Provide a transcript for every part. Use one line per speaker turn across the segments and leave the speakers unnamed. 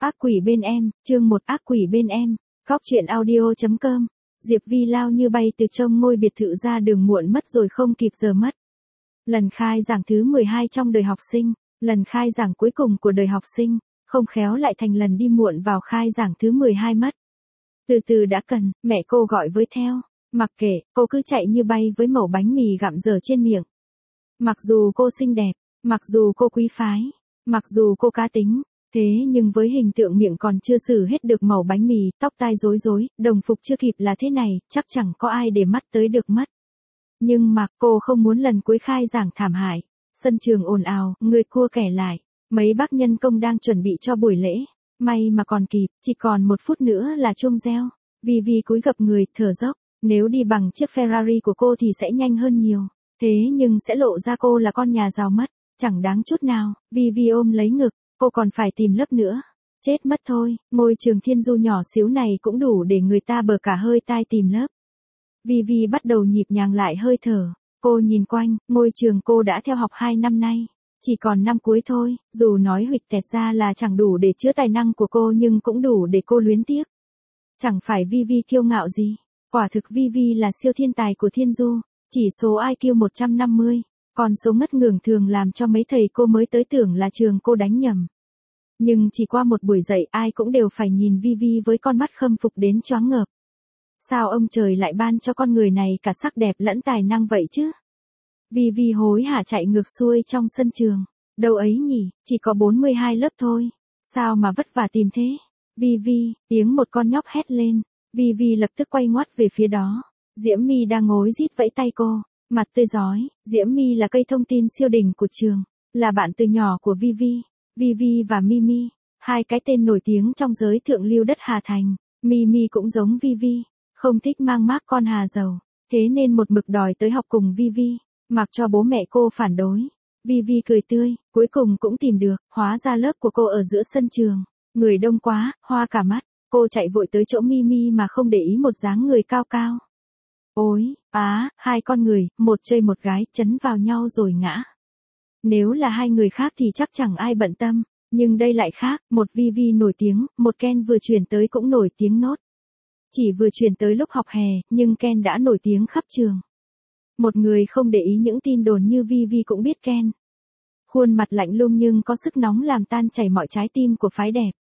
Ác quỷ bên em, chương 1 ác quỷ bên em, góc truyện audio.com. Diệp Vi lao như bay từ trong ngôi biệt thự ra đường muộn mất rồi không kịp giờ mất. Lần khai giảng thứ 12 trong đời học sinh, lần khai giảng cuối cùng của đời học sinh, không khéo lại thành lần đi muộn vào khai giảng thứ 12 mất. Từ từ đã cần, mẹ cô gọi với theo, mặc kệ, cô cứ chạy như bay với mẩu bánh mì gặm dở trên miệng. Mặc dù cô xinh đẹp, mặc dù cô quý phái, mặc dù cô cá tính, thế nhưng với hình tượng miệng còn chưa xử hết được mẩu bánh mì, tóc tai rối rối, đồng phục chưa kịp là thế này, chắc chẳng có ai để mắt tới được mất. Nhưng mà cô không muốn lần cuối khai giảng thảm hại. Sân trường ồn ào, người cua kẻ lại, mấy bác nhân công đang chuẩn bị cho buổi lễ. May mà còn kịp, chỉ còn 1 phút nữa là chuông reo. Vi cúi gập người, thở dốc, nếu đi bằng chiếc Ferrari của cô thì sẽ nhanh hơn nhiều. Thế nhưng sẽ lộ ra cô là con nhà giàu mất, chẳng đáng chút nào. Vi ôm lấy ngực, cô còn phải tìm lớp nữa. Chết mất thôi, ngôi trường Thiên Du nhỏ xíu này cũng đủ để người ta bờ cả hơi tai tìm lớp. Vi bắt đầu nhịp nhàng lại hơi thở. Cô nhìn quanh, ngôi trường cô đã theo học 2 năm nay. Chỉ còn năm cuối thôi, dù nói huỵch tẹt ra là chẳng đủ để chứa tài năng của cô nhưng cũng đủ để cô luyến tiếc. Chẳng phải Vi kiêu ngạo gì. Quả thực Vi là siêu thiên tài của Thiên Du, chỉ số IQ 150. Còn số ngất ngưởng thường làm cho mấy thầy cô mới tới tưởng là trường cô đánh nhầm. Nhưng chỉ qua một buổi dạy ai cũng đều phải nhìn Vi với con mắt khâm phục đến choáng ngợp. Sao ông trời lại ban cho con người này cả sắc đẹp lẫn tài năng vậy chứ? Vi hối hả chạy ngược xuôi trong sân trường. Đâu ấy nhỉ, chỉ có 42 lớp thôi. Sao mà vất vả tìm thế? Vi, tiếng một con nhóc hét lên. Vi lập tức quay ngoắt về phía đó. Diễm My đang ngồi rít vẫy tay cô, mặt tươi rói. Diễm My là cây thông tin siêu đỉnh của trường, là bạn từ nhỏ của Vi và Mimi, hai cái tên nổi tiếng trong giới thượng lưu đất Hà Thành. Mimi cũng giống Vi, không thích mang mác con Hà giàu, thế nên một mực đòi tới học cùng Vi, mặc cho bố mẹ cô phản đối. Vi cười tươi, cuối cùng cũng tìm được, hóa ra lớp của cô ở giữa sân trường. Người đông quá, hoa cả mắt, cô chạy vội tới chỗ Mimi mà không để ý một dáng người cao cao. Ôi, hai con người, một trai một gái, chấn vào nhau rồi ngã. Nếu là hai người khác thì chắc chẳng ai bận tâm, nhưng đây lại khác, một Vi nổi tiếng, một Ken vừa chuyển tới cũng nổi tiếng nốt. Chỉ vừa chuyển tới lúc học hè, nhưng Ken đã nổi tiếng khắp trường. Một người không để ý những tin đồn như Vi cũng biết Ken. Khuôn mặt lạnh lùng nhưng có sức nóng làm tan chảy mọi trái tim của phái đẹp.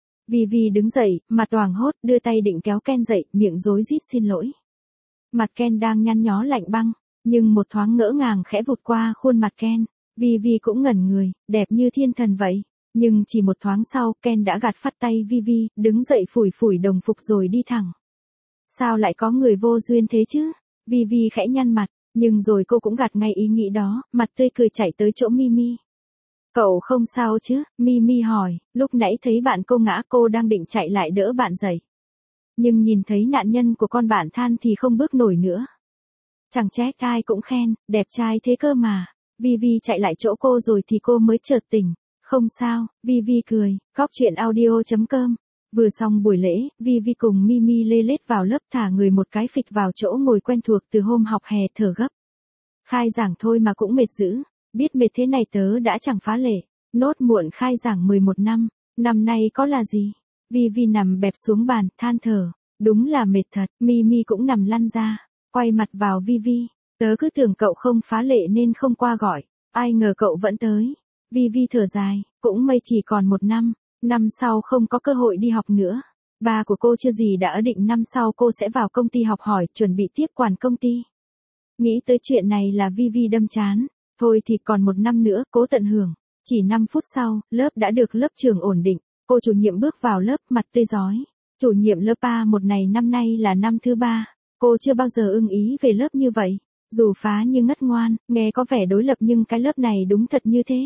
Vi đứng dậy, mặt hoảng hốt, đưa tay định kéo Ken dậy, miệng rối rít xin lỗi. Mặt Ken đang nhăn nhó lạnh băng, nhưng một thoáng ngỡ ngàng khẽ vụt qua khuôn mặt Ken. Vi cũng ngẩn người, đẹp như thiên thần vậy. Nhưng chỉ một thoáng sau, Ken đã gạt phắt tay Vi, đứng dậy phủi đồng phục rồi đi thẳng. Sao lại có người vô duyên thế chứ? Vi khẽ nhăn mặt, nhưng rồi cô cũng gạt ngay ý nghĩ đó, mặt tươi cười chạy tới chỗ Mimi. Cậu không sao chứ? Mimi hỏi, lúc nãy thấy bạn cô ngã cô đang định chạy lại đỡ bạn dậy. Nhưng nhìn thấy nạn nhân của con bạn than thì không bước nổi nữa. Chẳng trách ai cũng khen, đẹp trai thế cơ mà. Vi chạy lại chỗ cô rồi thì cô mới chợt tỉnh. Không sao, Vi cười, góc truyện audio.com. Vừa xong buổi lễ, Vi cùng Mimi lê lết vào lớp thả người một cái phịch vào chỗ ngồi quen thuộc từ hôm học hè thở gấp. Khai giảng thôi mà cũng mệt dữ, biết mệt thế này tớ đã chẳng phá lệ. Nốt muộn khai giảng 11 năm nay có là gì? Vi nằm bẹp xuống bàn, than thở, đúng là mệt thật. Mimi cũng nằm lăn ra, quay mặt vào Vi. Tớ cứ tưởng cậu không phá lệ nên không qua gọi, ai ngờ cậu vẫn tới. Vi thở dài, cũng may chỉ còn 1 năm sau không có cơ hội đi học nữa. Ba của cô chưa gì đã định năm sau cô sẽ vào công ty học hỏi, chuẩn bị tiếp quản công ty. Nghĩ tới chuyện này là Vi đâm chán, thôi thì còn 1 năm nữa, cố tận hưởng. Chỉ 5 phút sau, lớp đã được lớp trưởng ổn định, cô chủ nhiệm bước vào lớp mặt tươi rói. Chủ nhiệm lớp A1 này năm nay là năm thứ 3, cô chưa bao giờ ưng ý về lớp như vậy. Dù phá như ngất ngoan, nghe có vẻ đối lập nhưng cái lớp này đúng thật như thế.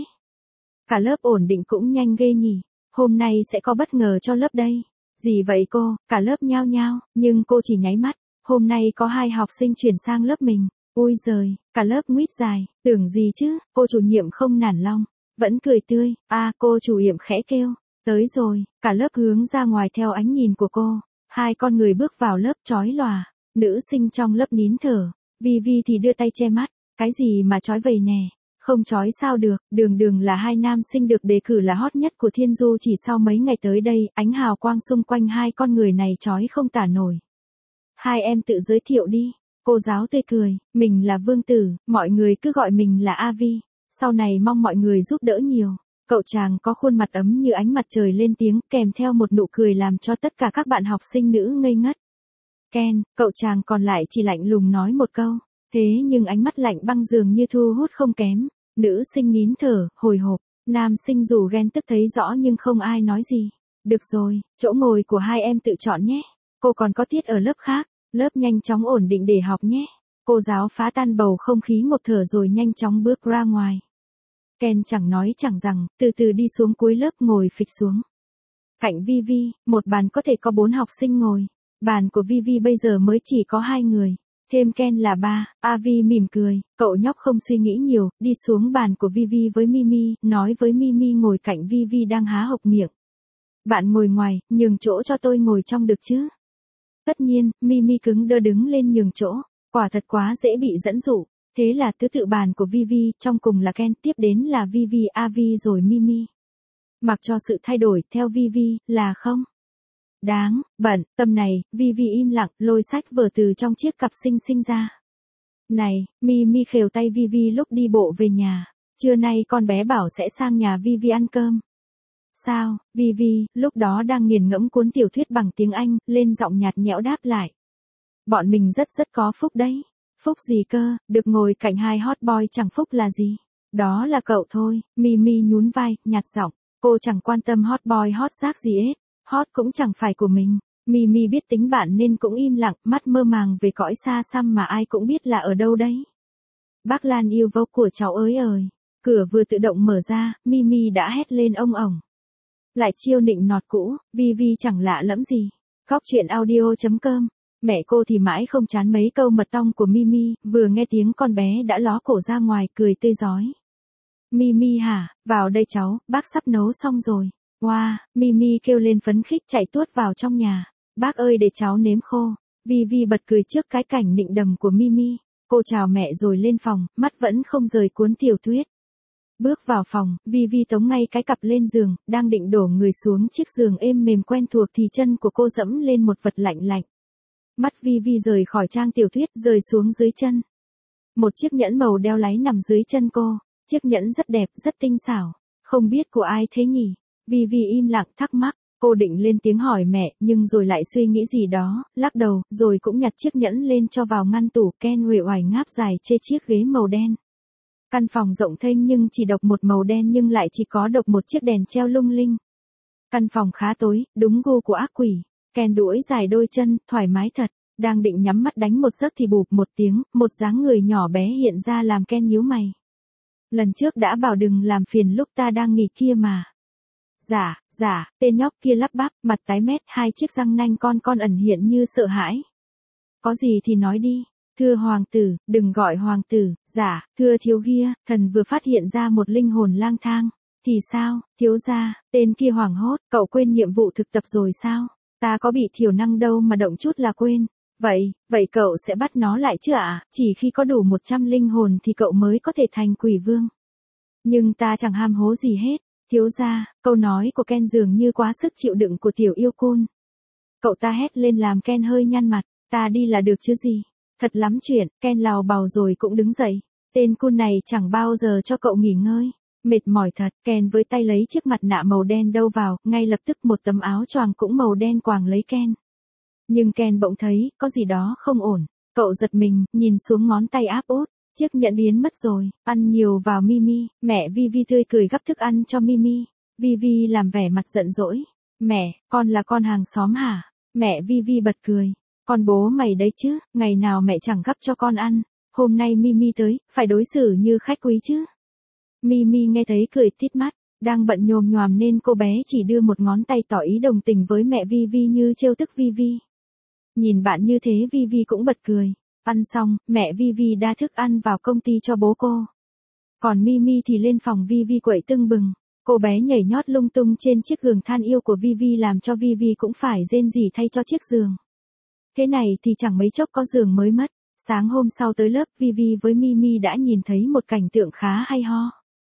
Cả lớp ổn định cũng nhanh ghê nhỉ, hôm nay sẽ có bất ngờ cho lớp đây. Gì vậy cô? Cả lớp nhao nhao, nhưng cô chỉ nháy mắt. Hôm nay có 2 học sinh chuyển sang lớp mình. Ui giời, cả lớp nguyết dài, tưởng gì chứ, cô chủ nhiệm không nản lòng, vẫn cười tươi. Cô chủ nhiệm khẽ kêu, tới rồi, cả lớp hướng ra ngoài theo ánh nhìn của cô. 2 con người bước vào lớp chói lòa, nữ sinh trong lớp nín thở. Vi thì đưa tay che mắt, cái gì mà chói vậy nè, Không chói sao được, đường đường là hai nam sinh được đề cử là hot nhất của Thiên Du, chỉ sau mấy ngày tới đây, ánh hào quang xung quanh hai con người này chói không tả nổi. Hai em tự giới thiệu đi. Cô giáo tươi cười, mình là Vương Tử, mọi người cứ gọi mình là Avi. Sau này mong mọi người giúp đỡ nhiều. Cậu chàng có khuôn mặt ấm như ánh mặt trời lên tiếng, kèm theo một nụ cười làm cho tất cả các bạn học sinh nữ ngây ngất. Ken, cậu chàng còn lại chỉ lạnh lùng nói một câu. Thế nhưng ánh mắt lạnh băng dường như thu hút không kém. Nữ sinh nín thở, hồi hộp. Nam sinh dù ghen tức thấy rõ nhưng không ai nói gì. Được rồi, chỗ ngồi của hai em tự chọn nhé. Cô còn có tiết ở lớp khác. Lớp nhanh chóng ổn định để học nhé. Cô giáo phá tan bầu không khí ngộp thở rồi nhanh chóng bước ra ngoài. Ken chẳng nói chẳng rằng, từ từ đi xuống cuối lớp ngồi phịch xuống. Cạnh Vivi, một bàn có thể có 4 học sinh ngồi. Bàn của Vivi bây giờ mới chỉ có 2 người. Thêm Ken là 3, Avi mỉm cười, cậu nhóc không suy nghĩ nhiều, đi xuống bàn của Vivi với Mimi, nói với Mimi ngồi cạnh Vivi đang há hộc miệng. Bạn ngồi ngoài, nhường chỗ cho tôi ngồi trong được chứ? Tất nhiên, Mimi cứng đơ đứng lên nhường chỗ, quả thật quá dễ bị dẫn dụ. Thế là thứ tự bàn của Vivi, trong cùng là Ken, tiếp đến là Vivi, Avi rồi Mimi. Mặc cho sự thay đổi theo Vivi, là không đáng bận tâm này, Vivi im lặng, lôi sách vở từ trong chiếc cặp xinh xinh ra. Này, Mimi khều tay Vivi lúc đi bộ về nhà. Trưa nay con bé bảo sẽ sang nhà Vivi ăn cơm. Sao, Vivi, lúc đó đang nghiền ngẫm cuốn tiểu thuyết bằng tiếng Anh, lên giọng nhạt nhẽo đáp lại. Bọn mình rất có phúc đấy. Phúc gì cơ, được ngồi cạnh hai hot boy chẳng phúc là gì. Đó là cậu thôi, Mimi nhún vai, nhạt giọng. Cô chẳng quan tâm hot boy hot rác gì hết. Hot cũng chẳng phải của mình. Mimi biết tính bạn nên cũng im lặng, mắt mơ màng về cõi xa xăm mà ai cũng biết là ở đâu đấy. Bác Lan yêu vô của cháu ơi ơi. Cửa vừa tự động mở ra, Mimi đã hét lên ông ổng. Lại chiêu nịnh nọt cũ, Vivi chẳng lạ lẫm gì. Góc chuyện audio.com. Mẹ cô thì mãi không chán mấy câu mật tông của Mimi, vừa nghe tiếng con bé đã ló cổ ra ngoài cười tươi rói. Mimi hả, vào đây cháu, bác sắp nấu xong rồi. Wow, Mimi kêu lên phấn khích chạy tuốt vào trong nhà. Bác ơi để cháu nếm khô. Vivi bật cười trước cái cảnh nịnh đầm của Mimi. Cô chào mẹ rồi lên phòng, mắt vẫn không rời cuốn tiểu thuyết. Bước vào phòng, Vivi tống ngay cái cặp lên giường, đang định đổ người xuống chiếc giường êm mềm quen thuộc thì chân của cô dẫm lên một vật lạnh lạnh. Mắt Vivi rời khỏi trang tiểu thuyết, rơi xuống dưới chân. Một chiếc nhẫn màu đeo láy nằm dưới chân cô. Chiếc nhẫn rất đẹp, rất tinh xảo. Không biết của ai thế nhỉ? Vivi im lặng thắc mắc. Cô định lên tiếng hỏi mẹ, nhưng rồi lại suy nghĩ gì đó, lắc đầu, rồi cũng nhặt chiếc nhẫn lên cho vào ngăn tủ. Ken uể oải ngáp dài trên chiếc ghế màu đen. Căn phòng rộng thênh nhưng chỉ độc một màu đen nhưng lại chỉ có độc một chiếc đèn treo lung linh. Căn phòng khá tối, đúng gu của ác quỷ. Ken duỗi dài đôi chân, thoải mái thật. Đang định nhắm mắt đánh một giấc thì bụp một tiếng, một dáng người nhỏ bé hiện ra làm Ken nhíu mày. Lần trước đã bảo đừng làm phiền lúc ta đang nghỉ kia mà. Dạ, tên nhóc kia lắp bắp, mặt tái mét, hai chiếc răng nanh con ẩn hiện như sợ hãi. Có gì thì nói đi. Thưa hoàng tử, đừng gọi hoàng tử, dạ, thưa thiếu gia, thần vừa phát hiện ra một linh hồn lang thang. Thì sao, thiếu gia, tên kia hoảng hốt, cậu quên nhiệm vụ thực tập rồi sao? Ta có bị thiểu năng đâu mà động chút là quên. Vậy cậu sẽ bắt nó lại chứ ạ? Chỉ khi có đủ 100 linh hồn thì cậu mới có thể thành quỷ vương. Nhưng ta chẳng ham hố gì hết. Thiếu gia, câu nói của Ken dường như quá sức chịu đựng của tiểu yêu cun. Cậu ta hét lên làm Ken hơi nhăn mặt. Ta đi là được chứ gì? Thật lắm chuyện, Ken lào bào rồi cũng đứng dậy. Tên cun này chẳng bao giờ cho cậu nghỉ ngơi. Mệt mỏi thật, Ken với tay lấy chiếc mặt nạ màu đen đâu vào, ngay lập tức một tấm áo choàng cũng màu đen quàng lấy Ken. Nhưng Ken bỗng thấy, có gì đó không ổn. Cậu giật mình, nhìn xuống ngón tay áp út. Chiếc nhẫn biến mất rồi, ăn nhiều vào Mimi. Mẹ Vivi tươi cười gắp thức ăn cho Mimi. Vivi làm vẻ mặt giận dỗi. Mẹ, con là con hàng xóm hả? Mẹ Vivi bật cười. Con bố mày đấy chứ, ngày nào mẹ chẳng gắp cho con ăn. Hôm nay Mimi tới, phải đối xử như khách quý chứ. Mimi nghe thấy cười tít mắt. Đang bận nhồm nhoàm nên cô bé chỉ đưa một ngón tay tỏ ý đồng tình với mẹ Vivi như trêu tức Vivi. Nhìn bạn như thế Vivi cũng bật cười. Ăn xong, mẹ Vivi đa thức ăn vào công ty cho bố cô. Còn Mimi thì lên phòng Vivi quậy tưng bừng. Cô bé nhảy nhót lung tung trên chiếc giường than yêu của Vivi làm cho Vivi cũng phải rên rỉ thay cho chiếc giường. Thế này thì chẳng mấy chốc có giường mới mất. Sáng hôm sau tới lớp, Vivi với Mimi đã nhìn thấy một cảnh tượng khá hay ho.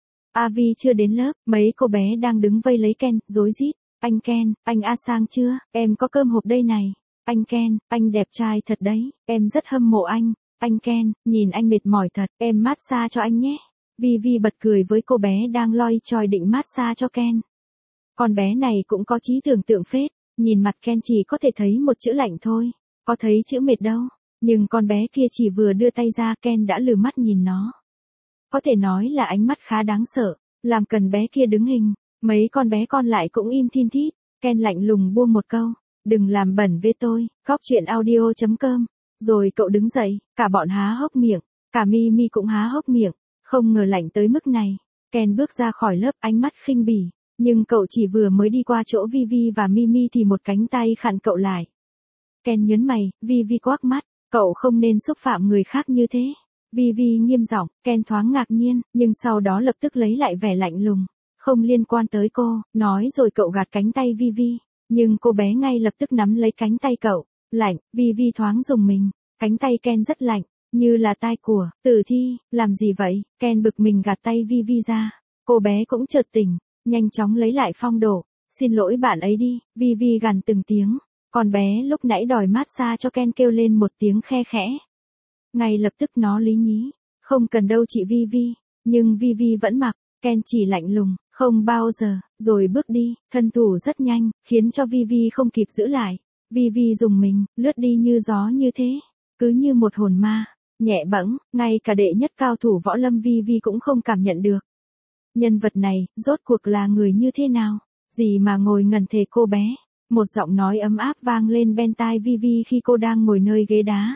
Avi chưa đến lớp, mấy cô bé đang đứng vây lấy Ken, rối rít. Anh Ken, anh A sang chưa, em có cơm hộp đây này. Anh Ken, anh đẹp trai thật đấy, em rất hâm mộ anh. Anh Ken, nhìn anh mệt mỏi thật, em massage cho anh nhé. Vivi bật cười với cô bé đang loi choi định massage cho Ken. Con bé này cũng có trí tưởng tượng phết, nhìn mặt Ken chỉ có thể thấy một chữ lạnh thôi, có thấy chữ mệt đâu. Nhưng con bé kia chỉ vừa đưa tay ra, Ken đã lừ mắt nhìn nó. Có thể nói là ánh mắt khá đáng sợ, làm cần bé kia đứng hình. Mấy con bé còn lại cũng im thin thít. Ken lạnh lùng buông một câu, đừng làm bẩn với tôi. Góc truyện audio.com. Rồi cậu đứng dậy, cả bọn há hốc miệng, cả Mimi cũng há hốc miệng, không ngờ lạnh tới mức này. Ken bước ra khỏi lớp, ánh mắt khinh bỉ, nhưng cậu chỉ vừa mới đi qua chỗ Vivi và Mimi thì một cánh tay khặn cậu lại. Ken nhớn mày, Vivi quắc mắt, cậu không nên xúc phạm người khác như thế. Vivi nghiêm giọng, Ken thoáng ngạc nhiên, nhưng sau đó lập tức lấy lại vẻ lạnh lùng. Không liên quan tới cô, nói rồi cậu gạt cánh tay Vivi, nhưng cô bé ngay lập tức nắm lấy cánh tay cậu. Lạnh, Vivi thoáng rùng mình, cánh tay Ken rất lạnh, như là tai của Tử Thi. Làm gì vậy? Ken bực mình gạt tay Vivi ra. Cô bé cũng chợt tỉnh, nhanh chóng lấy lại phong độ. Xin lỗi bạn ấy đi, Vivi gằn từng tiếng. Con bé lúc nãy đòi massage cho Ken kêu lên một tiếng khe khẽ. Ngay lập tức nó lý nhí, không cần đâu chị Vivi. Nhưng Vivi vẫn mặc, Ken chỉ lạnh lùng, không bao giờ, rồi bước đi, thân thủ rất nhanh, khiến cho Vivi không kịp giữ lại. Vivi dùng mình, lướt đi như gió như thế, cứ như một hồn ma, nhẹ bẫng, ngay cả đệ nhất cao thủ võ lâm Vivi cũng không cảm nhận được. Nhân vật này, rốt cuộc là người như thế nào? Gì mà ngồi ngẩn thề cô bé? Một giọng nói ấm áp vang lên bên tai Vivi khi cô đang ngồi nơi ghế đá.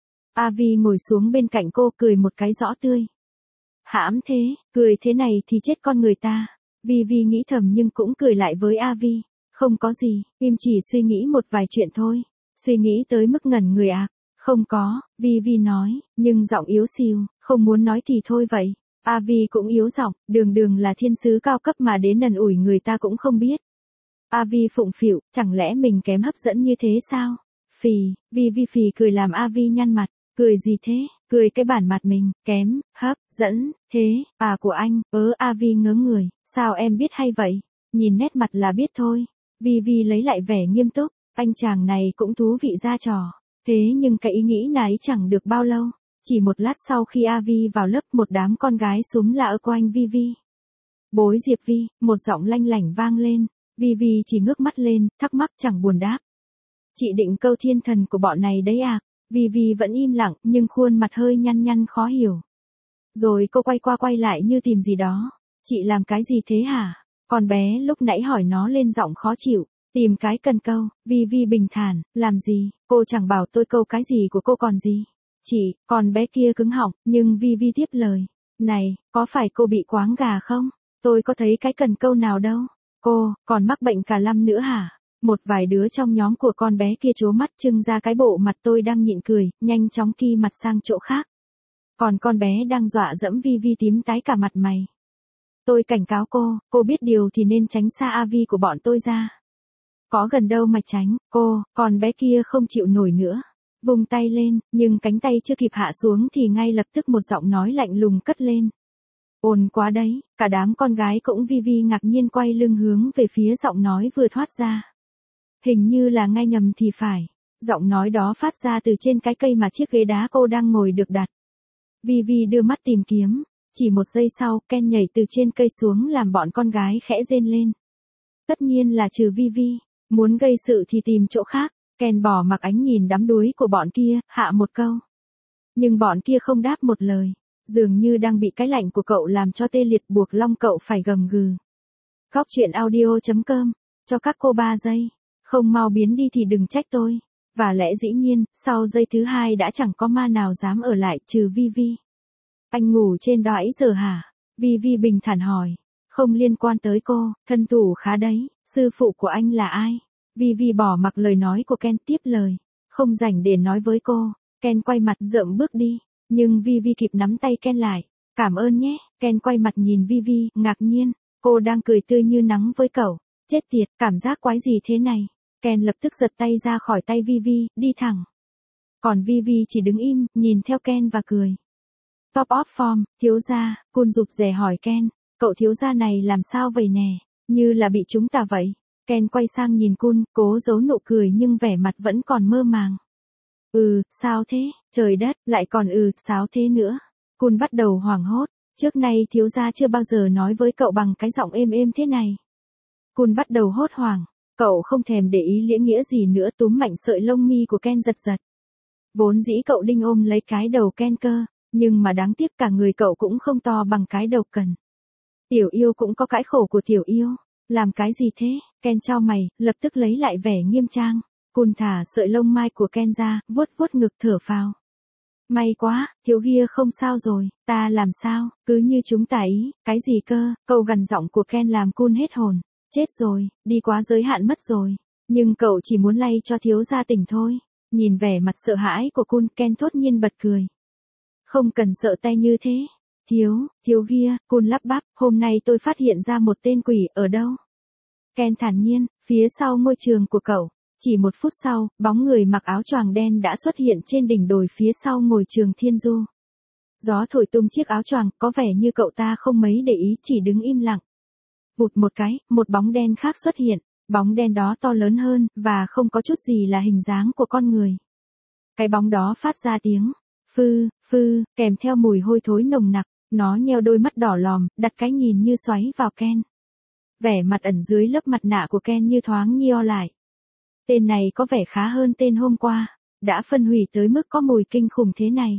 Avi ngồi xuống bên cạnh cô, cười một cái rõ tươi. Hãm thế, cười thế này thì chết con người ta. Vivi nghĩ thầm nhưng cũng cười lại với Avi. Không có gì, im chỉ suy nghĩ một vài chuyện thôi. Suy nghĩ tới mức ngẩn người à? Không có, Vivi nói, nhưng giọng yếu xìu, không muốn nói thì thôi vậy. Avi cũng yếu giọng, đường là thiên sứ cao cấp mà đến nần ủi người ta cũng không biết. Avi phụng phịu, chẳng lẽ mình kém hấp dẫn như thế sao? Phì, Vivi phì cười làm Avi nhăn mặt. Cười gì thế? Cười cái bản mặt mình, kém, hấp, dẫn, thế, của anh, Avi ngớ người, sao em biết hay vậy? Nhìn nét mặt là biết thôi. Vivi lấy lại vẻ nghiêm túc, anh chàng này cũng thú vị ra trò. Thế nhưng cái ý nghĩ này chẳng được bao lâu. Chỉ một lát sau khi Avi vào lớp, một đám con gái xúm lại ở quanh Vivi. Bối Diệp Vi, một giọng lanh lảnh vang lên. Vivi chỉ ngước mắt lên, thắc mắc chẳng buồn đáp. Chị định câu thiên thần của bọn này đấy à? Vivi vẫn im lặng, nhưng khuôn mặt hơi nhăn nhăn khó hiểu. Rồi cô quay qua quay lại như tìm gì đó. Chị làm cái gì thế hả? Con bé lúc nãy hỏi nó lên giọng khó chịu. Tìm cái cần câu. Vivi bình thản, làm gì? Cô chẳng bảo tôi câu cái gì của cô còn gì. Chị, con bé kia cứng họng, nhưng Vivi tiếp lời. Này, có phải cô bị quáng gà không? Tôi có thấy cái cần câu nào đâu. Cô, còn mắc bệnh cả lâm nữa hả? Một vài đứa trong nhóm của con bé kia trố mắt trưng ra cái bộ mặt tôi đang nhịn cười, nhanh chóng ki mặt sang chỗ khác. Còn con bé đang dọa dẫm Vivi tím tái cả mặt mày. Tôi cảnh cáo cô biết điều thì nên tránh xa Avi của bọn tôi ra. Có gần đâu mà tránh, con bé kia không chịu nổi nữa. Vung tay lên, nhưng cánh tay chưa kịp hạ xuống thì ngay lập tức một giọng nói lạnh lùng cất lên. Ồn quá đấy, cả đám con gái cũng Vivi ngạc nhiên quay lưng hướng về phía giọng nói vừa thoát ra. Hình như là nghe nhầm thì phải. Giọng nói đó phát ra từ trên cái cây mà chiếc ghế đá cô đang ngồi được đặt. Vivi đưa mắt tìm kiếm. Chỉ một giây sau, Ken nhảy từ trên cây xuống làm bọn con gái khẽ rên lên. Tất nhiên là trừ Vivi. Muốn gây sự thì tìm chỗ khác. Ken bỏ mặc ánh nhìn đắm đuối của bọn kia, hạ một câu. Nhưng bọn kia không đáp một lời. Dường như đang bị cái lạnh của cậu làm cho tê liệt, buộc long cậu phải gầm gừ. Góc truyện audio.com. Cho các cô 3 giây. Không mau biến đi thì đừng trách tôi. Và lẽ dĩ nhiên, sau giây thứ 2 đã chẳng có ma nào dám ở lại trừ Vivi. Anh ngủ trên đó ấy giờ hả? Vivi bình thản hỏi. Không liên quan tới cô, thân thủ khá đấy, sư phụ của anh là ai? Vivi bỏ mặc lời nói của Ken tiếp lời. Không rảnh để nói với cô. Ken quay mặt rợm bước đi, nhưng Vivi kịp nắm tay Ken lại. Cảm ơn nhé. Ken quay mặt nhìn Vivi, ngạc nhiên. Cô đang cười tươi như nắng với cậu. Chết tiệt, cảm giác quái gì thế này? Ken lập tức giật tay ra khỏi tay Vivi, đi thẳng. Còn Vivi chỉ đứng im, nhìn theo Ken và cười. Top of form, thiếu gia, Kun rụt rè hỏi Ken, cậu thiếu gia này làm sao vậy nè, như là bị chúng ta vậy. Ken quay sang nhìn Kun, cố giấu nụ cười nhưng vẻ mặt vẫn còn mơ màng. Sao thế, trời đất, lại còn sao thế nữa. Kun bắt đầu hoảng hốt, trước nay thiếu gia chưa bao giờ nói với cậu bằng cái giọng êm êm thế này. Kun bắt đầu hốt hoảng, cậu không thèm để ý lễ nghĩa gì nữa, túm mạnh sợi lông mi của Ken giật giật. Vốn dĩ cậu định ôm lấy cái đầu Ken cơ, nhưng mà đáng tiếc cả người cậu cũng không to bằng cái đầu cần. Tiểu yêu cũng có cái khổ của tiểu yêu, làm cái gì thế, Ken chau mày, lập tức lấy lại vẻ nghiêm trang. Kun thả sợi lông mai của Ken ra, vuốt vuốt ngực thở phào. May quá, thiếu kia không sao rồi, ta làm sao, cứ như chúng ta ý, cái gì cơ, câu gằn giọng của Ken làm Kun hết hồn. Chết rồi, đi quá giới hạn mất rồi. Nhưng cậu chỉ muốn lay cho thiếu gia tỉnh thôi. Nhìn vẻ mặt sợ hãi của Kun, Ken thốt nhiên bật cười. Không cần sợ tay như thế. Thiếu kia, Kun lắp bắp, hôm nay tôi phát hiện ra một tên quỷ ở đâu. Ken thản nhiên, phía sau ngôi trường của cậu. Chỉ một phút sau, bóng người mặc áo choàng đen đã xuất hiện trên đỉnh đồi phía sau ngôi trường Thiên Du. Gió thổi tung chiếc áo choàng, có vẻ như cậu ta không mấy để ý, chỉ đứng im lặng. Vụt một cái, một bóng đen khác xuất hiện, bóng đen đó to lớn hơn, và không có chút gì là hình dáng của con người. Cái bóng đó phát ra tiếng, phư, kèm theo mùi hôi thối nồng nặc, nó nheo đôi mắt đỏ lòm, đặt cái nhìn như xoáy vào Ken. Vẻ mặt ẩn dưới lớp mặt nạ của Ken như thoáng nheo lại. Tên này có vẻ khá hơn tên hôm qua, đã phân hủy tới mức có mùi kinh khủng thế này.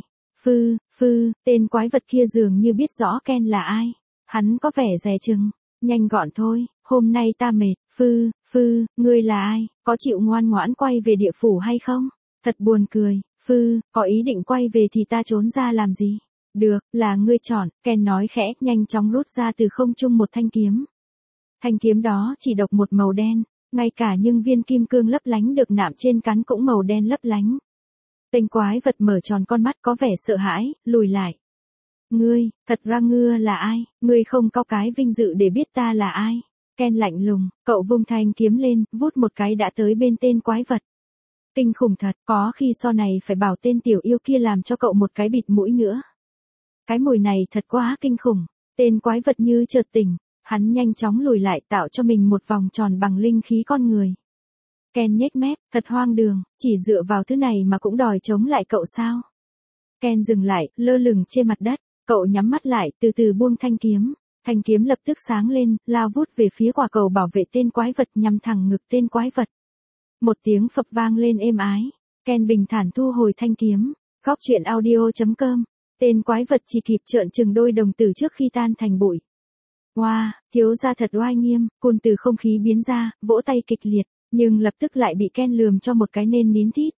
Phư, tên quái vật kia dường như biết rõ Ken là ai. Hắn có vẻ dè chừng. Nhanh gọn thôi, hôm nay ta mệt, Phư, ngươi là ai, có chịu ngoan ngoãn quay về địa phủ hay không? Thật buồn cười, Phư, có ý định quay về thì ta trốn ra làm gì? Được, là ngươi chọn, Ken nói khẽ, nhanh chóng rút ra từ không trung một thanh kiếm. Thanh kiếm đó chỉ độc một màu đen, ngay cả những viên kim cương lấp lánh được nạm trên cán cũng màu đen lấp lánh. Tên quái vật mở tròn con mắt có vẻ sợ hãi, lùi lại. Ngươi, thật ra ngươi là ai, ngươi không có cái vinh dự để biết ta là ai. Ken lạnh lùng, cậu vung thanh kiếm lên, vút một cái đã tới bên tên quái vật. Kinh khủng thật, có khi sau này phải bảo tên tiểu yêu kia làm cho cậu một cái bịt mũi nữa. Cái mùi này thật quá kinh khủng, tên quái vật như chợt tỉnh, hắn nhanh chóng lùi lại tạo cho mình một vòng tròn bằng linh khí con người. Ken nhếch mép, thật hoang đường, chỉ dựa vào thứ này mà cũng đòi chống lại cậu sao. Ken dừng lại, lơ lửng trên mặt đất. Cậu nhắm mắt lại, từ từ buông thanh kiếm lập tức sáng lên, lao vút về phía quả cầu bảo vệ tên quái vật nhằm thẳng ngực tên quái vật. Một tiếng phập vang lên êm ái, Ken bình thản thu hồi thanh kiếm, Góc truyện audio.com, tên quái vật chỉ kịp trợn trừng đôi đồng tử trước khi tan thành bụi. Wow, thiếu gia thật oai nghiêm, Kun từ không khí biến ra, vỗ tay kịch liệt, nhưng lập tức lại bị Ken lườm cho một cái nên nín thít.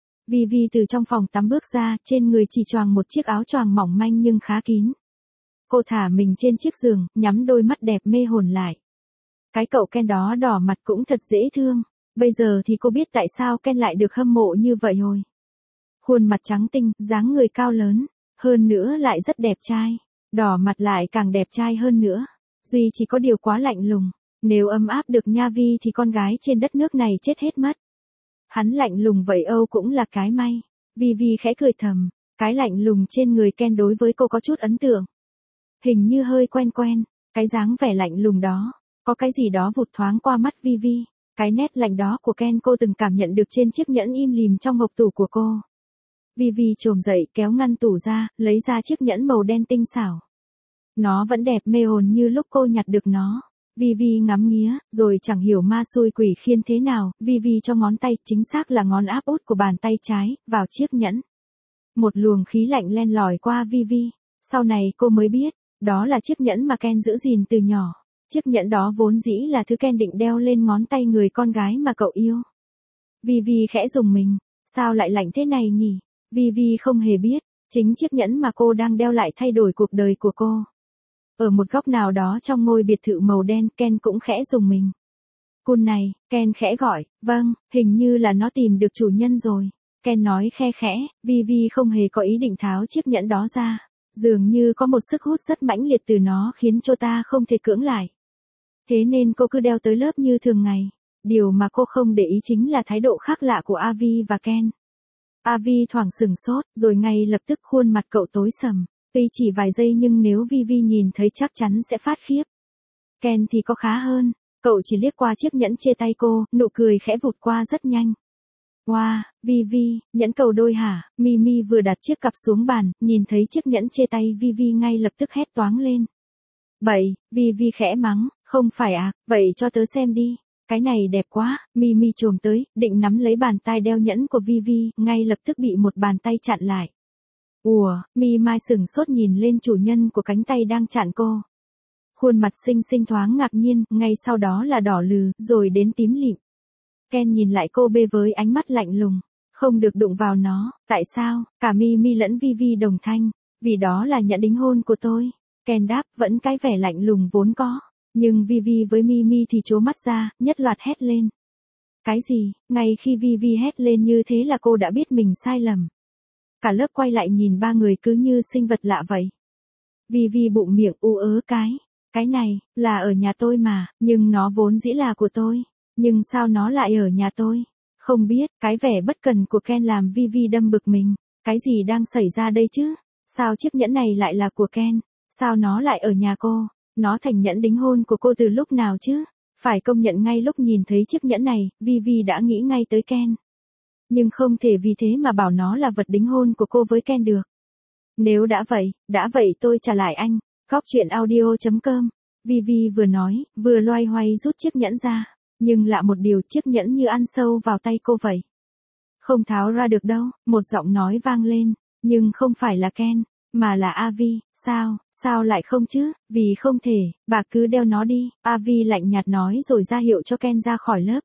Vivi từ trong phòng tắm bước ra, trên người chỉ choàng một chiếc áo choàng mỏng manh nhưng khá kín. Cô thả mình trên chiếc giường, nhắm đôi mắt đẹp mê hồn lại. Cái cậu Ken đó đỏ mặt cũng thật dễ thương. Bây giờ thì cô biết tại sao Ken lại được hâm mộ như vậy rồi. Khuôn mặt trắng tinh, dáng người cao lớn, hơn nữa lại rất đẹp trai. Đỏ mặt lại càng đẹp trai hơn nữa. Duy chỉ có điều quá lạnh lùng. Nếu ấm áp được Nha Vi thì con gái trên đất nước này chết hết mất. Hắn lạnh lùng vậy Âu cũng là cái may. Vivi khẽ cười thầm, cái lạnh lùng trên người Ken đối với cô có chút ấn tượng. Hình như hơi quen, cái dáng vẻ lạnh lùng đó, có cái gì đó vụt thoáng qua mắt Vivi. Cái nét lạnh đó của Ken cô từng cảm nhận được trên chiếc nhẫn im lìm trong hộc tủ của cô. Vivi chồm dậy kéo ngăn tủ ra, lấy ra chiếc nhẫn màu đen tinh xảo. Nó vẫn đẹp mê hồn như lúc cô nhặt được nó. Vivi ngắm nghía, rồi chẳng hiểu ma xui quỷ khiên thế nào, Vivi cho ngón tay, chính xác là ngón áp út của bàn tay trái, vào chiếc nhẫn. Một luồng khí lạnh len lỏi qua Vivi. Sau này cô mới biết, đó là chiếc nhẫn mà Ken giữ gìn từ nhỏ. Chiếc nhẫn đó vốn dĩ là thứ Ken định đeo lên ngón tay người con gái mà cậu yêu. Vivi khẽ rùng mình, sao lại lạnh thế này nhỉ? Vivi không hề biết, chính chiếc nhẫn mà cô đang đeo lại thay đổi cuộc đời của cô. Ở một góc nào đó trong ngôi biệt thự màu đen, Ken cũng khẽ rùng mình. Kun này, Ken khẽ gọi, vâng, hình như là nó tìm được chủ nhân rồi. Ken nói khe khẽ, Vivi không hề có ý định tháo chiếc nhẫn đó ra. Dường như có một sức hút rất mãnh liệt từ nó khiến cho ta không thể cưỡng lại. Thế nên cô cứ đeo tới lớp như thường ngày. Điều mà cô không để ý chính là thái độ khác lạ của Avi và Ken. Avi thoảng sừng sốt, rồi ngay lập tức khuôn mặt cậu tối sầm. Tuy chỉ vài giây nhưng nếu Vivi nhìn thấy chắc chắn sẽ phát khiếp. Ken thì có khá hơn, cậu chỉ liếc qua chiếc nhẫn trên tay cô, nụ cười khẽ vụt qua rất nhanh. Wow, Vivi, nhẫn cầu đôi hả? Mimi vừa đặt chiếc cặp xuống bàn, nhìn thấy chiếc nhẫn trên tay Vivi ngay lập tức hét toáng lên. Bậy, Vivi khẽ mắng, không phải à, vậy cho tớ xem đi. Cái này đẹp quá, Mimi chồm tới, định nắm lấy bàn tay đeo nhẫn của Vivi, ngay lập tức bị một bàn tay chặn lại. Ủa, Mi Mai sửng sốt nhìn lên chủ nhân của cánh tay đang chặn cô. Khuôn mặt xinh xinh thoáng ngạc nhiên, ngay sau đó là đỏ lừ, rồi đến tím lịm. Ken nhìn lại cô bê với ánh mắt lạnh lùng. Không được đụng vào nó, tại sao? Cả Mimi lẫn Vivi đồng thanh. Vì đó là nhẫn đính hôn của tôi. Ken đáp, vẫn cái vẻ lạnh lùng vốn có. Nhưng Vivi với Mimi thì trố mắt ra, nhất loạt hét lên. Cái gì? Ngay khi Vivi hét lên như thế là cô đã biết mình sai lầm. Cả lớp quay lại nhìn ba người cứ như sinh vật lạ vậy. Vivi bụng miệng u ớ cái này, là ở nhà tôi mà, nhưng nó vốn dĩ là của tôi. Nhưng sao nó lại ở nhà tôi? Không biết, cái vẻ bất cần của Ken làm Vivi đâm bực mình. Cái gì đang xảy ra đây chứ? Sao chiếc nhẫn này lại là của Ken? Sao nó lại ở nhà cô? Nó thành nhẫn đính hôn của cô từ lúc nào chứ? Phải công nhận ngay lúc nhìn thấy chiếc nhẫn này, Vivi đã nghĩ ngay tới Ken. Nhưng không thể vì thế mà bảo nó là vật đính hôn của cô với Ken được. Nếu đã vậy tôi trả lại anh. Góc truyện audio.com. Vivi vừa nói, vừa loay hoay rút chiếc nhẫn ra. Nhưng lạ một điều, chiếc nhẫn như ăn sâu vào tay cô vậy. Không tháo ra được đâu, một giọng nói vang lên. Nhưng không phải là Ken, mà là Avi. Sao lại không chứ? Vì không thể, bà cứ đeo nó đi. Avi lạnh nhạt nói rồi ra hiệu cho Ken ra khỏi lớp.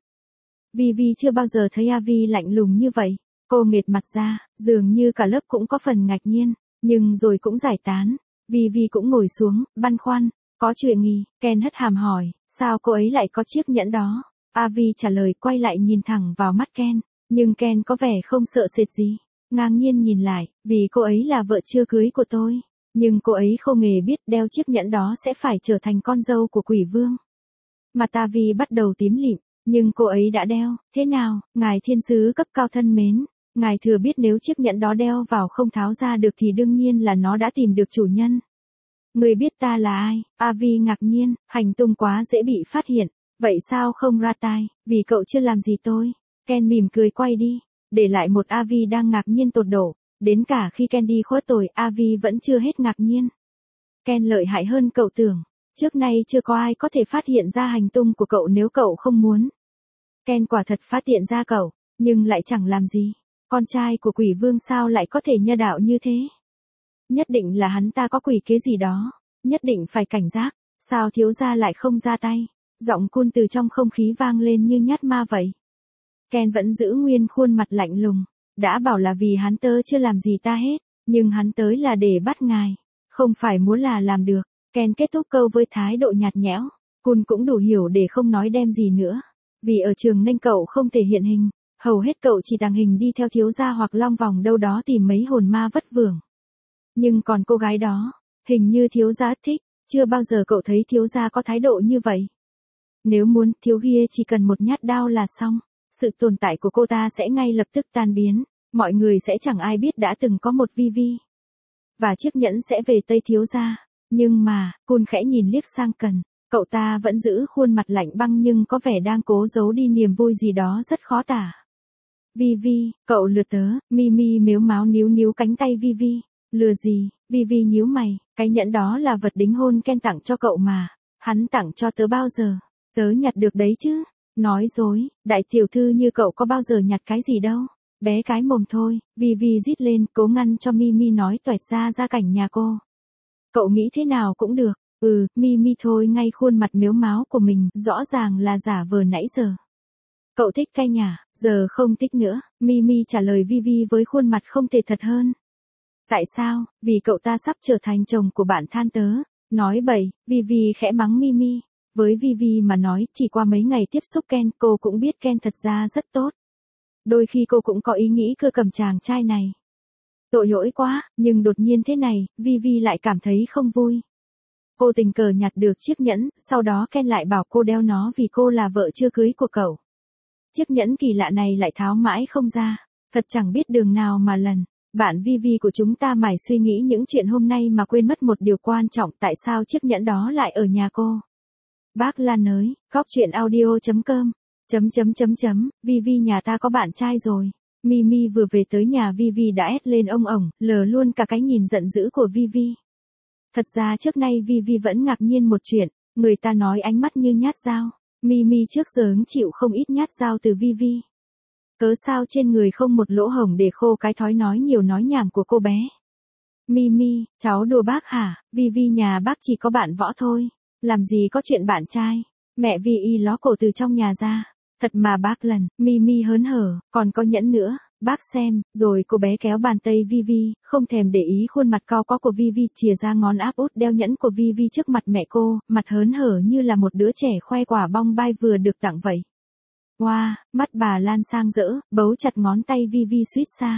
Vivi chưa bao giờ thấy Avi lạnh lùng như vậy. Cô nghệt mặt ra, dường như cả lớp cũng có phần ngạc nhiên, nhưng rồi cũng giải tán. Vivi cũng ngồi xuống, băn khoăn. Có chuyện nghi, Ken hất hàm hỏi, sao cô ấy lại có chiếc nhẫn đó? Avi trả lời, quay lại nhìn thẳng vào mắt Ken, nhưng Ken có vẻ không sợ sệt gì. Ngang nhiên nhìn lại, vì cô ấy là vợ chưa cưới của tôi. Nhưng cô ấy không hề biết đeo chiếc nhẫn đó sẽ phải trở thành con dâu của quỷ vương. Mặt Avi bắt đầu tím lịm, nhưng cô ấy đã đeo. Thế nào, ngài thiên sứ cấp cao thân mến? Ngài thừa biết nếu chiếc nhẫn đó đeo vào không tháo ra được thì đương nhiên là nó đã tìm được chủ nhân. Người biết ta là ai? Avi ngạc nhiên, hành tung quá dễ bị phát hiện. Vậy sao không ra tay, vì cậu chưa làm gì tôi. Ken mỉm cười quay đi, để lại một Avi đang ngạc nhiên tột độ. Đến cả khi Ken đi khuất tội, Avi vẫn chưa hết ngạc nhiên. Ken lợi hại hơn cậu tưởng. Trước nay chưa có ai có thể phát hiện ra hành tung của cậu nếu cậu không muốn. Ken quả thật phát hiện ra cậu, nhưng lại chẳng làm gì. Con trai của quỷ vương sao lại có thể nha đạo như thế? Nhất định là hắn ta có quỷ kế gì đó. Nhất định phải cảnh giác. Sao thiếu gia lại không ra tay? Giọng Kun từ trong không khí vang lên như nhát ma vậy. Ken vẫn giữ nguyên khuôn mặt lạnh lùng. Đã bảo là vì hắn tớ chưa làm gì ta hết. Nhưng hắn tới là để bắt ngài. Không phải muốn là làm được. Ken kết thúc câu với thái độ nhạt nhẽo. Kun cũng đủ hiểu để không nói đem gì nữa. Vì ở trường nên cậu không thể hiện hình. Hầu hết cậu chỉ tàng hình đi theo thiếu gia hoặc long vòng đâu đó tìm mấy hồn ma vất vưởng. Nhưng còn cô gái đó, hình như thiếu gia thích. Chưa bao giờ cậu thấy thiếu gia có thái độ như vậy. Nếu muốn, thiếu gia chỉ cần một nhát đao là xong. Sự tồn tại của cô ta sẽ ngay lập tức tan biến. Mọi người sẽ chẳng ai biết đã từng có một Vivi. Và chiếc nhẫn sẽ về tay thiếu gia. Nhưng mà, Kun khẽ nhìn liếc sang Cần. Cậu ta vẫn giữ khuôn mặt lạnh băng nhưng có vẻ đang cố giấu đi niềm vui gì đó rất khó tả. Vivi, cậu lừa tớ. Mimi mếu máo níu cánh tay Vivi. Lừa gì? Vivi nhíu mày. Cái nhẫn đó là vật đính hôn Ken tặng cho cậu mà. Hắn tặng cho tớ bao giờ? Tớ nhặt được đấy chứ. Nói dối, đại tiểu thư như cậu có bao giờ nhặt cái gì đâu. Bé cái mồm thôi. Vivi rít lên, cố ngăn cho Mimi nói toẹt ra cảnh nhà cô. Cậu nghĩ thế nào cũng được. Mimi thôi ngay khuôn mặt mếu máo của mình, rõ ràng là giả vờ nãy giờ. Cậu thích cay nhả, giờ không thích nữa. Mimi trả lời Vivi với khuôn mặt không thể thật hơn. Tại sao? Vì cậu ta sắp trở thành chồng của bạn than tớ. Nói bậy, Vivi khẽ mắng Mimi. Với Vivi mà nói, chỉ qua mấy ngày tiếp xúc Ken, cô cũng biết Ken thật ra rất tốt. Đôi khi cô cũng có ý nghĩ cưa cầm chàng trai này. Tội lỗi quá, nhưng đột nhiên thế này, Vivi lại cảm thấy không vui. Cô tình cờ nhặt được chiếc nhẫn, sau đó Ken lại bảo cô đeo nó vì cô là vợ chưa cưới của cậu. Chiếc nhẫn kỳ lạ này lại tháo mãi không ra. Thật chẳng biết đường nào mà lần. Bạn Vivi của chúng ta mải suy nghĩ những chuyện hôm nay mà quên mất một điều quan trọng, tại sao chiếc nhẫn đó lại ở nhà cô. Bác Lan ơi, Góc Chuyện Audio.com. Vivi nhà ta có bạn trai rồi. Mimi vừa về tới nhà Vivi đã hét lên ông ổng, lờ luôn cả cái nhìn giận dữ của Vivi. Thật ra trước nay Vivi vẫn ngạc nhiên một chuyện, người ta nói ánh mắt như nhát dao. Mimi trước giờ hứng chịu không ít nhát dao từ Vivi. Cớ sao trên người không một lỗ hổng để khô cái thói nói nhiều nói nhảm của cô bé. Mimi, cháu đùa bác hả? Vivi nhà bác chỉ có bạn Võ thôi. Làm gì có chuyện bạn trai. Mẹ Vi ló cổ từ trong nhà ra. Thật mà bác lần, Mimi hớn hở, còn có nhẫn nữa, bác xem, rồi cô bé kéo bàn tay Vivi, không thèm để ý khuôn mặt cau có của Vivi, chìa ra ngón áp út đeo nhẫn của Vivi trước mặt mẹ cô, mặt hớn hở như là một đứa trẻ khoe quả bong bai vừa được tặng vậy. Wow, mắt bà Lan sang rỡ, bấu chặt ngón tay Vivi suýt xa.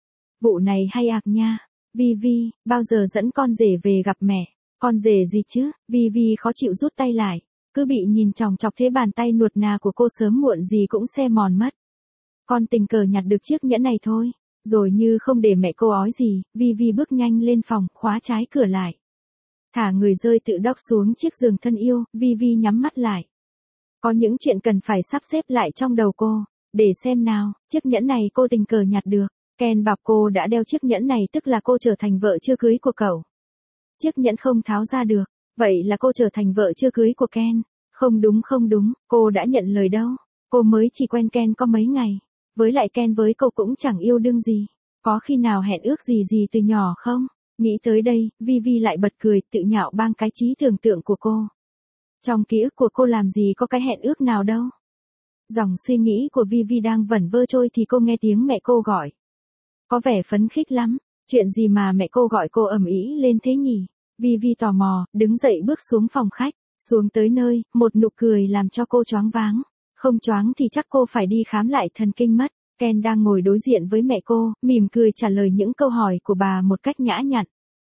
Vụ này hay ạc nha. Vivi, bao giờ dẫn con rể về gặp mẹ? Con rể gì chứ? Vivi khó chịu rút tay lại. Cứ bị nhìn chòng chọc thế bàn tay nuột nà của cô sớm muộn gì cũng se mòn mất. Con tình cờ nhặt được chiếc nhẫn này thôi. Rồi như không để mẹ cô ói gì, Vivi bước nhanh lên phòng, khóa trái cửa lại. Thả người rơi tự đóc xuống chiếc giường thân yêu, Vivi nhắm mắt lại. Có những chuyện cần phải sắp xếp lại trong đầu cô. Để xem nào, chiếc nhẫn này cô tình cờ nhặt được. Ken bảo cô đã đeo chiếc nhẫn này tức là cô trở thành vợ chưa cưới của cậu. Chiếc nhẫn không tháo ra được. Vậy là cô trở thành vợ chưa cưới của Ken. Không đúng, cô đã nhận lời đâu. Cô mới chỉ quen Ken có mấy ngày. Với lại Ken với cô cũng chẳng yêu đương gì. Có khi nào hẹn ước gì từ nhỏ không? Nghĩ tới đây, Vivi lại bật cười, tự nhạo bang cái trí tưởng tượng của cô. Trong ký ức của cô làm gì có cái hẹn ước nào đâu. Dòng suy nghĩ của Vivi đang vẩn vơ trôi thì cô nghe tiếng mẹ cô gọi. Có vẻ phấn khích lắm. Chuyện gì mà mẹ cô gọi cô ầm ĩ lên thế nhỉ? Vivi tò mò, đứng dậy bước xuống phòng khách. Xuống tới nơi, một nụ cười làm cho cô choáng váng. Không choáng thì chắc cô phải đi khám lại thần kinh mất. Ken đang ngồi đối diện với mẹ cô, mỉm cười trả lời những câu hỏi của bà một cách nhã nhặn.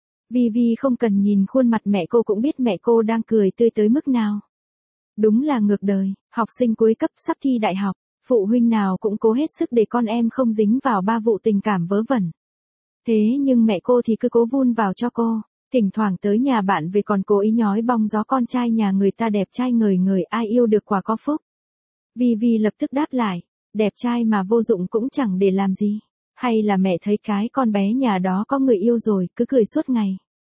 Vivi không cần nhìn khuôn mặt mẹ cô cũng biết mẹ cô đang cười tươi tới mức nào. Đúng là ngược đời, học sinh cuối cấp sắp thi đại học, phụ huynh nào cũng cố hết sức để con em không dính vào ba vụ tình cảm vớ vẩn. Thế nhưng mẹ cô thì cứ cố vun vào cho cô. Thỉnh thoảng tới nhà bạn về còn cố ý nhói bong gió con trai nhà người ta đẹp trai ngời ngời, ai yêu được quả có phúc. Vivi lập tức đáp lại, đẹp trai mà vô dụng cũng chẳng để làm gì. Hay là mẹ thấy cái con bé nhà đó có người yêu rồi, cứ cười suốt ngày.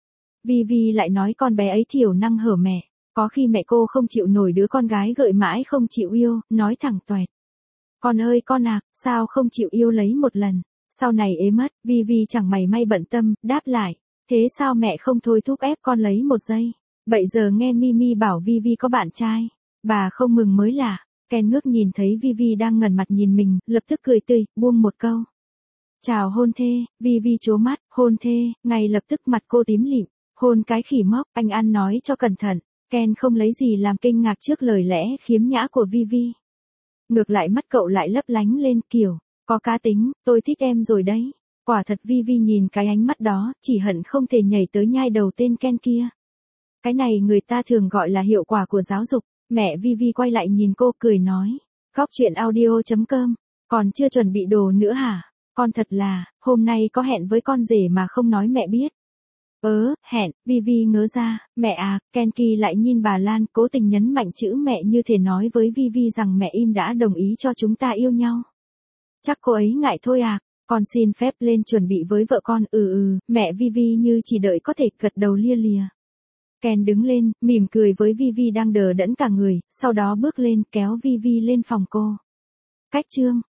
Vivi lại nói con bé ấy thiểu năng hở mẹ. Có khi mẹ cô không chịu nổi đứa con gái gợi mãi không chịu yêu, nói thẳng toẹt. Con ơi con à, sao không chịu yêu lấy một lần, sau này ế mất. Vivi chẳng mày may bận tâm, đáp lại. Thế sao mẹ không thôi thúc ép con lấy một giây? Bây giờ nghe Mimi bảo Vivi có bạn trai, bà không mừng mới lạ. Ken ngước nhìn thấy Vivi đang ngẩn mặt nhìn mình, lập tức cười tươi, buông một câu. Chào hôn thê. Vivi trố mắt, hôn thê, ngay lập tức mặt cô tím lịm. Hôn cái khỉ mốc, anh ăn nói cho cẩn thận. Ken không lấy gì làm kinh ngạc trước lời lẽ khiếm nhã của Vivi. Ngược lại mắt cậu lại lấp lánh lên kiểu, có cá tính, tôi thích em rồi đấy. Quả thật Vivi nhìn cái ánh mắt đó, chỉ hận không thể nhảy tới nhai đầu tên Ken kia. Cái này người ta thường gọi là hiệu quả của giáo dục. Mẹ Vivi quay lại nhìn cô cười nói. Góc Chuyện Audio.com. Còn chưa chuẩn bị đồ nữa hả? Con thật là, hôm nay có hẹn với con rể mà không nói mẹ biết. Hẹn. Vivi ngớ ra. Mẹ à, Kenki lại nhìn bà Lan, cố tình nhấn mạnh chữ mẹ như thể nói với Vivi rằng mẹ im đã đồng ý cho chúng ta yêu nhau. Chắc cô ấy ngại thôi à. Con xin phép lên chuẩn bị với vợ con. Mẹ Vivi như chỉ đợi có thể gật đầu lia lìa. Ken đứng lên, mỉm cười với Vivi đang đờ đẫn cả người, sau đó bước lên kéo Vivi lên phòng cô. Cách chương